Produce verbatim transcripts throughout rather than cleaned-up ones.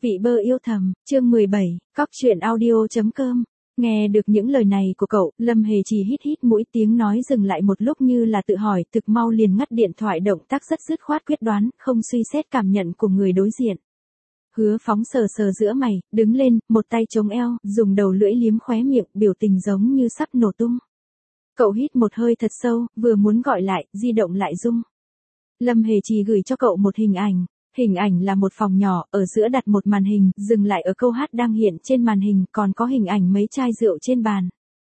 Vị bơ yêu thầm, chương mười bảy, cóc truyện audio.com. Nghe được những lời này của cậu, Lâm Hề Trì hít hít mũi, tiếng nói dừng lại một lúc như là tự hỏi, thực mau liền ngắt điện thoại, động tác rất dứt khoát quyết đoán, không suy xét cảm nhận của người đối diện. Hứa Phóng sờ sờ giữa mày, đứng lên, một tay chống eo, dùng đầu lưỡi liếm khóe miệng, biểu tình giống như sắp nổ tung. Cậu hít một hơi thật sâu, vừa muốn gọi lại, di động lại rung. Lâm Hề Trì gửi cho cậu một hình ảnh. Hình ảnh là một phòng nhỏ, ở giữa đặt một màn hình, dừng lại ở câu hát đang hiện trên màn hình, còn có hình ảnh mấy chai rượu trên bàn.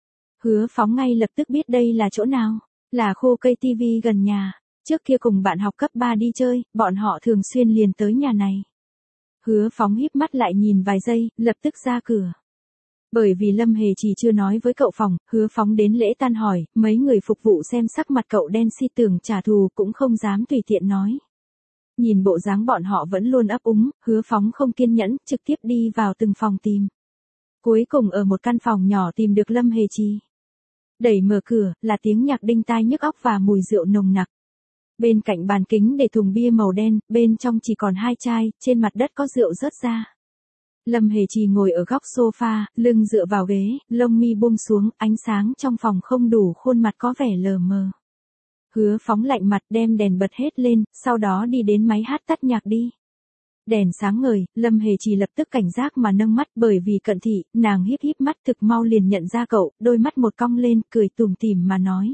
Hứa Phóng ngay lập tức biết đây là chỗ nào, là khu cây tivi gần nhà. Trước kia cùng bạn học cấp ba đi chơi, bọn họ thường xuyên liền tới nhà này. Hứa Phóng híp mắt lại nhìn vài giây, lập tức ra cửa. Bởi vì Lâm Hề Trì chưa nói với cậu phòng, Hứa Phóng đến lễ tan hỏi, mấy người phục vụ xem sắc mặt cậu đen si tưởng trả thù cũng không dám tùy tiện nói. Nhìn bộ dáng bọn họ vẫn luôn ấp úng, Hứa Phóng không kiên nhẫn, trực tiếp đi vào từng phòng tìm. Cuối cùng ở một căn phòng nhỏ tìm được Lâm Hề Trì. Đẩy mở cửa, là tiếng nhạc đinh tai nhức óc và mùi rượu nồng nặc. Bên cạnh bàn kính để thùng bia màu đen, bên trong chỉ còn hai chai, trên mặt đất có rượu rớt ra. Lâm Hề Trì ngồi ở góc sofa, lưng dựa vào ghế, lông mi buông xuống, ánh sáng trong phòng không đủ, khuôn mặt có vẻ lờ mờ. Hứa Phóng lạnh mặt đem đèn bật hết lên, sau đó đi đến máy hát tắt nhạc đi. Đèn sáng ngời, Lâm Hề Trì lập tức cảnh giác mà nâng mắt, bởi vì cận thị, nàng híp híp mắt thực mau liền nhận ra cậu, đôi mắt một cong lên, cười tủm tỉm mà nói.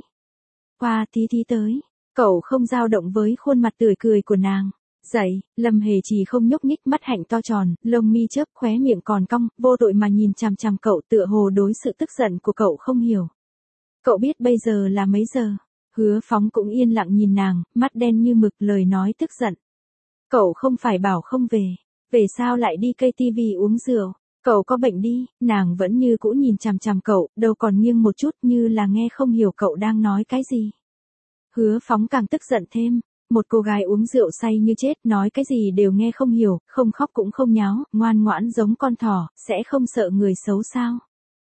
Qua tí tí tới, cậu không dao động với khuôn mặt tươi cười của nàng. Dậy, Lâm Hề Trì không nhúc nhích, mắt hạnh to tròn, lông mi chớp, khóe miệng còn cong, vô tội mà nhìn chằm chằm cậu, tựa hồ đối sự tức giận của cậu không hiểu. Cậu biết bây giờ là mấy giờ? Hứa Phóng cũng yên lặng nhìn nàng, mắt đen như mực, lời nói tức giận. Cậu không phải bảo không về, về sao lại đi cây tivi uống rượu, cậu có bệnh đi, nàng vẫn như cũ nhìn chằm chằm cậu, đầu còn nghiêng một chút như là nghe không hiểu cậu đang nói cái gì. Hứa Phóng càng tức giận thêm, một cô gái uống rượu say như chết, nói cái gì đều nghe không hiểu, không khóc cũng không nháo, ngoan ngoãn giống con thỏ, sẽ không sợ người xấu sao.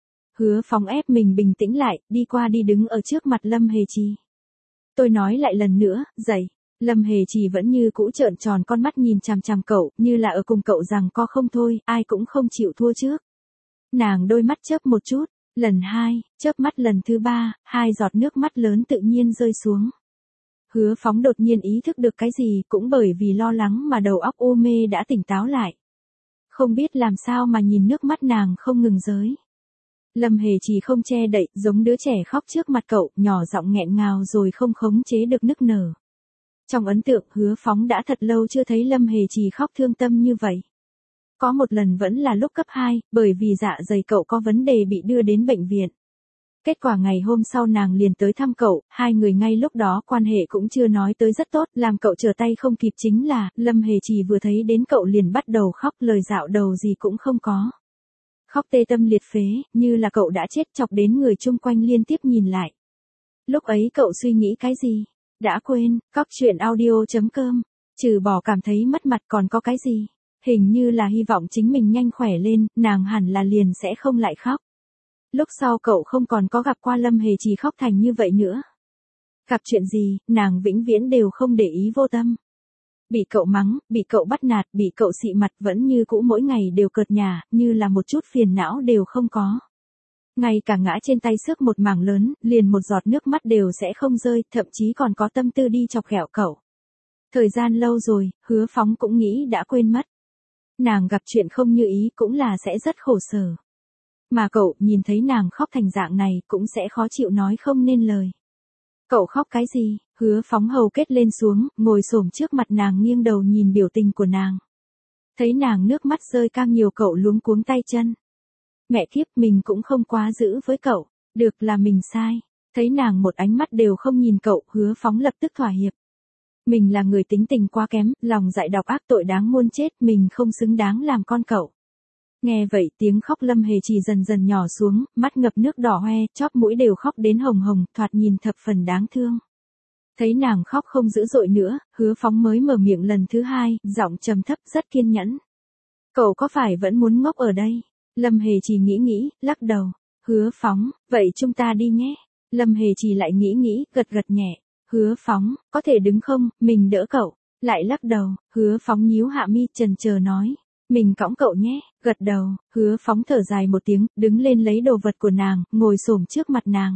Hứa Phóng ép mình bình tĩnh lại, đi qua đi đứng ở trước mặt Lâm Hề Trì. Tôi nói lại lần nữa, dậy. Lâm Hề Trì vẫn như cũ trợn tròn con mắt nhìn chằm chằm cậu, như là ở cùng cậu rằng co không thôi, ai cũng không chịu thua trước. Nàng đôi mắt chớp một chút, lần hai, chớp mắt lần thứ ba, hai giọt nước mắt lớn tự nhiên rơi xuống. Hứa Phóng đột nhiên ý thức được cái gì, cũng bởi vì lo lắng mà đầu óc u mê đã tỉnh táo lại. Không biết làm sao mà nhìn nước mắt nàng không ngừng rơi. Lâm Hề Trì không che đậy, giống đứa trẻ khóc trước mặt cậu, nhỏ giọng nghẹn ngào rồi không khống chế được nức nở. Trong ấn tượng, Hứa Phóng đã thật lâu chưa thấy Lâm Hề Trì khóc thương tâm như vậy. Có một lần vẫn là lúc cấp hai, bởi vì dạ dày cậu có vấn đề bị đưa đến bệnh viện. Kết quả ngày hôm sau nàng liền tới thăm cậu, hai người ngay lúc đó quan hệ cũng chưa nói tới rất tốt, làm cậu trở tay không kịp chính là, Lâm Hề Trì vừa thấy đến cậu liền bắt đầu khóc, lời dạo đầu gì cũng không có. Khóc tê tâm liệt phế, như là cậu đã chết, chọc đến người chung quanh liên tiếp nhìn lại. Lúc ấy cậu suy nghĩ cái gì? Đã quên, cóc truyện audio.com, trừ bỏ cảm thấy mất mặt còn có cái gì? Hình như là hy vọng chính mình nhanh khỏe lên, nàng hẳn là liền sẽ không lại khóc. Lúc sau cậu không còn có gặp qua Lâm Hề Trì khóc thành như vậy nữa. Gặp chuyện gì, nàng vĩnh viễn đều không để ý vô tâm. Bị cậu mắng, bị cậu bắt nạt, bị cậu xị mặt vẫn như cũ mỗi ngày đều cợt nhả, như là một chút phiền não đều không có. Ngay cả ngã trên tay xước một mảng lớn, liền một giọt nước mắt đều sẽ không rơi, thậm chí còn có tâm tư đi chọc ghẹo cậu. Thời gian lâu rồi, Hứa Phóng cũng nghĩ đã quên mất. Nàng gặp chuyện không như ý cũng là sẽ rất khổ sở. Mà cậu nhìn thấy nàng khóc thành dạng này cũng sẽ khó chịu nói không nên lời. Cậu khóc cái gì? Hứa Phóng hầu kết lên xuống, ngồi xổm trước mặt nàng nghiêng đầu nhìn biểu tình của nàng. Thấy nàng nước mắt rơi càng nhiều cậu luống cuống tay chân. Mẹ kiếp, mình cũng không quá dữ với cậu, được là mình sai. Thấy nàng một ánh mắt đều không nhìn cậu, Hứa Phóng lập tức thỏa hiệp. Mình là người tính tình quá kém, lòng dại độc ác tội đáng muôn chết, mình không xứng đáng làm con cậu. Nghe vậy tiếng khóc Lâm Hề Trì dần dần nhỏ xuống, mắt ngập nước đỏ hoe, chóp mũi đều khóc đến hồng hồng, thoạt nhìn thập phần đáng thương. Thấy nàng khóc không dữ dội nữa, Hứa Phóng mới mở miệng lần thứ hai, giọng trầm thấp rất kiên nhẫn. Cậu có phải vẫn muốn ngốc ở đây? Lâm Hề Trì nghĩ nghĩ, lắc đầu. Hứa Phóng, vậy chúng ta đi nhé. Lâm Hề Trì lại nghĩ nghĩ, gật gật nhẹ. Hứa Phóng, có thể đứng không, mình đỡ cậu. Lại lắc đầu, Hứa Phóng nhíu hạ mi, chần chờ nói. Mình cõng cậu nhé, gật đầu, Hứa Phóng thở dài một tiếng, đứng lên lấy đồ vật của nàng, ngồi xổm trước mặt nàng.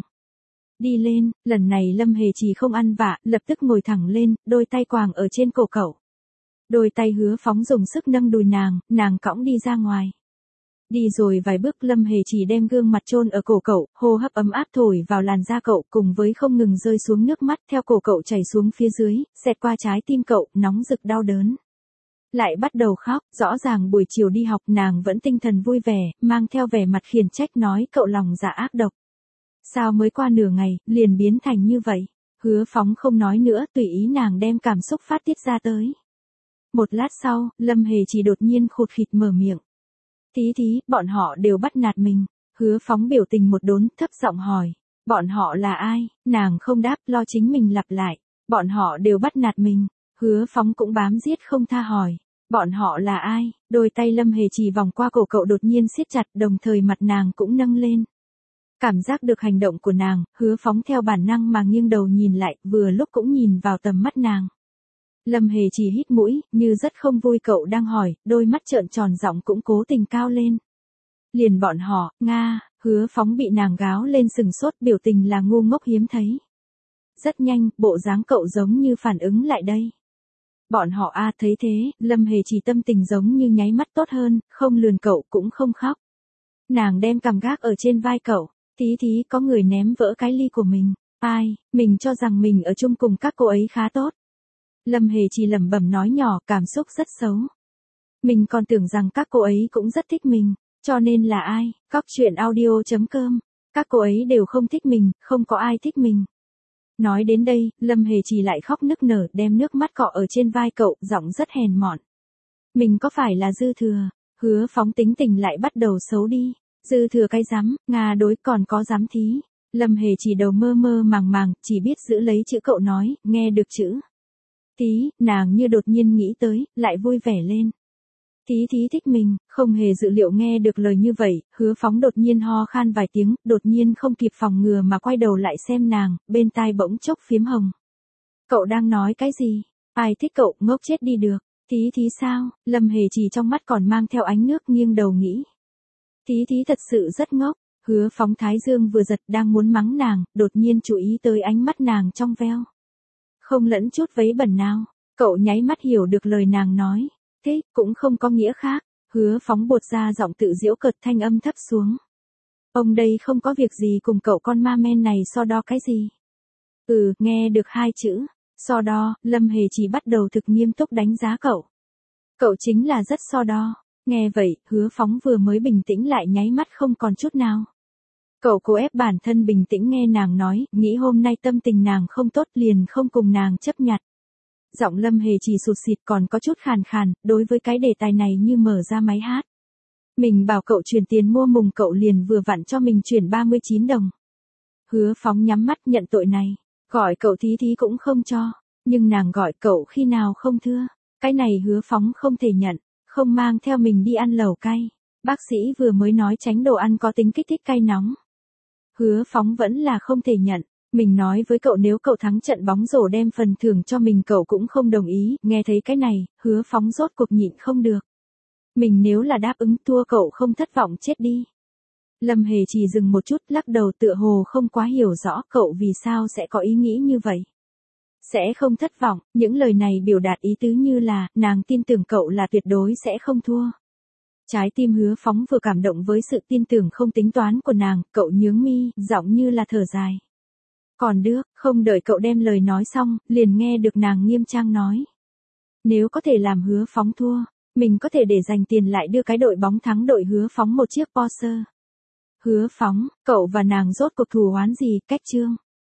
Đi lên, lần này Lâm Hề Trì không ăn vạ, lập tức ngồi thẳng lên, đôi tay quàng ở trên cổ cậu. Đôi tay Hứa Phóng dùng sức nâng đùi nàng, nàng cõng đi ra ngoài. Đi rồi vài bước Lâm Hề Trì đem gương mặt chôn ở cổ cậu, hô hấp ấm áp thổi vào làn da cậu cùng với không ngừng rơi xuống nước mắt theo cổ cậu chảy xuống phía dưới, xẹt qua trái tim cậu, nóng rực đau đớn. Lại bắt đầu khóc, rõ ràng buổi chiều đi học nàng vẫn tinh thần vui vẻ, mang theo vẻ mặt khiển trách nói cậu lòng dạ ác độc. Sao mới qua nửa ngày, liền biến thành như vậy? Hứa Phóng không nói nữa, tùy ý nàng đem cảm xúc phát tiết ra tới. Một lát sau, Lâm Hề Trì đột nhiên khụt khịt mở miệng. Thí thí, bọn họ đều bắt nạt mình. Hứa Phóng biểu tình một đốn, thấp giọng hỏi. Bọn họ là ai? Nàng không đáp, lo chính mình lặp lại. Bọn họ đều bắt nạt mình. Hứa Phóng cũng bám giết không tha hỏi. Bọn họ là ai? Đôi tay Lâm Hề Trì vòng qua cổ cậu đột nhiên siết chặt, đồng thời mặt nàng cũng nâng lên. Cảm giác được hành động của nàng, Hứa Phóng theo bản năng mà nghiêng đầu nhìn lại, vừa lúc cũng nhìn vào tầm mắt nàng. Lâm Hề Trì hít mũi, như rất không vui cậu đang hỏi, đôi mắt trợn tròn giọng cũng cố tình cao lên. Liền bọn họ, Nga, Hứa Phóng bị nàng gáo lên sừng sốt, biểu tình là ngu ngốc hiếm thấy. Rất nhanh, bộ dáng cậu giống như phản ứng lại đây. Bọn họ a thấy thế, Lâm Hề Trì tâm tình giống như nháy mắt tốt hơn, không lườn cậu cũng không khóc. Nàng đem cằm gác ở trên vai cậu, tí tí có người ném vỡ cái ly của mình. Ai, mình cho rằng mình ở chung cùng các cô ấy khá tốt. Lâm Hề Trì lẩm bẩm nói nhỏ, cảm xúc rất xấu. Mình còn tưởng rằng các cô ấy cũng rất thích mình, cho nên là ai? Cóc truyện audio chấm com. Các cô ấy đều không thích mình, không có ai thích mình. Nói đến đây, Lâm Hề Trì lại khóc nức nở, đem nước mắt cọ ở trên vai cậu, giọng rất hèn mọn. Mình có phải là dư thừa? Hứa Phóng tính tình lại bắt đầu xấu đi. Dư thừa cái rắm, Nga đối còn có dám thí. Lâm Hề Trì đầu mơ mơ màng màng, chỉ biết giữ lấy chữ cậu nói, nghe được chữ. Tí, nàng như đột nhiên nghĩ tới, lại vui vẻ lên. Tí tí thích mình, không hề dự liệu nghe được lời như vậy, Hứa Phóng đột nhiên ho khan vài tiếng, đột nhiên không kịp phòng ngừa mà quay đầu lại xem nàng, bên tai bỗng chốc phiếm hồng. Cậu đang nói cái gì? Ai thích cậu, ngốc chết đi được. Tí tí sao? Lâm Hề Trì trong mắt còn mang theo ánh nước nghiêng đầu nghĩ. Tí tí thật sự rất ngốc. Hứa Phóng thái dương vừa giật đang muốn mắng nàng, đột nhiên chú ý tới ánh mắt nàng trong veo. Không lẫn chút vấy bẩn nào. Cậu nháy mắt hiểu được lời nàng nói. Thế, cũng không có nghĩa khác. Hứa Phóng bột ra giọng tự giễu cợt, thanh âm thấp xuống. Ông đây không có việc gì cùng cậu con ma men này so đo cái gì. Ừ, nghe được hai chữ. So đo, Lâm Hề Trì bắt đầu thực nghiêm túc đánh giá cậu. Cậu chính là rất so đo. Nghe vậy, Hứa Phóng vừa mới bình tĩnh lại nháy mắt không còn chút nào. Cậu cố ép bản thân bình tĩnh nghe nàng nói, nghĩ hôm nay tâm tình nàng không tốt liền không cùng nàng chấp nhặt. Giọng Lâm Hề Trì sụt sịt còn có chút khàn khàn, đối với cái đề tài này như mở ra máy hát. Mình bảo cậu chuyển tiền mua mùng cậu liền vừa vặn cho mình chuyển ba mươi chín đồng. Hứa Phóng nhắm mắt nhận tội này, gọi cậu thí thí cũng không cho, nhưng nàng gọi cậu khi nào không thưa. Cái này Hứa Phóng không thể nhận, không mang theo mình đi ăn lẩu cay. Bác sĩ vừa mới nói tránh đồ ăn có tính kích thích cay nóng. Hứa Phóng vẫn là không thể nhận. Mình nói với cậu nếu cậu thắng trận bóng rổ đem phần thưởng cho mình cậu cũng không đồng ý, nghe thấy cái này, Hứa Phóng rốt cuộc nhịn không được. Mình nếu là đáp ứng thua cậu không thất vọng chết đi. Lâm Hề Trì dừng một chút lắc đầu tựa hồ không quá hiểu rõ cậu vì sao sẽ có ý nghĩ như vậy. Sẽ không thất vọng, những lời này biểu đạt ý tứ như là, nàng tin tưởng cậu là tuyệt đối sẽ không thua. Trái tim Hứa Phóng vừa cảm động với sự tin tưởng không tính toán của nàng, cậu nhướng mi, giọng như là thở dài. Còn được, không đợi cậu đem lời nói xong, liền nghe được nàng nghiêm trang nói. Nếu có thể làm Hứa Phóng thua, mình có thể để dành tiền lại đưa cái đội bóng thắng đội Hứa Phóng một chiếc Porsche. Hứa Phóng, cậu và nàng rốt cuộc thù oán gì, cách chương.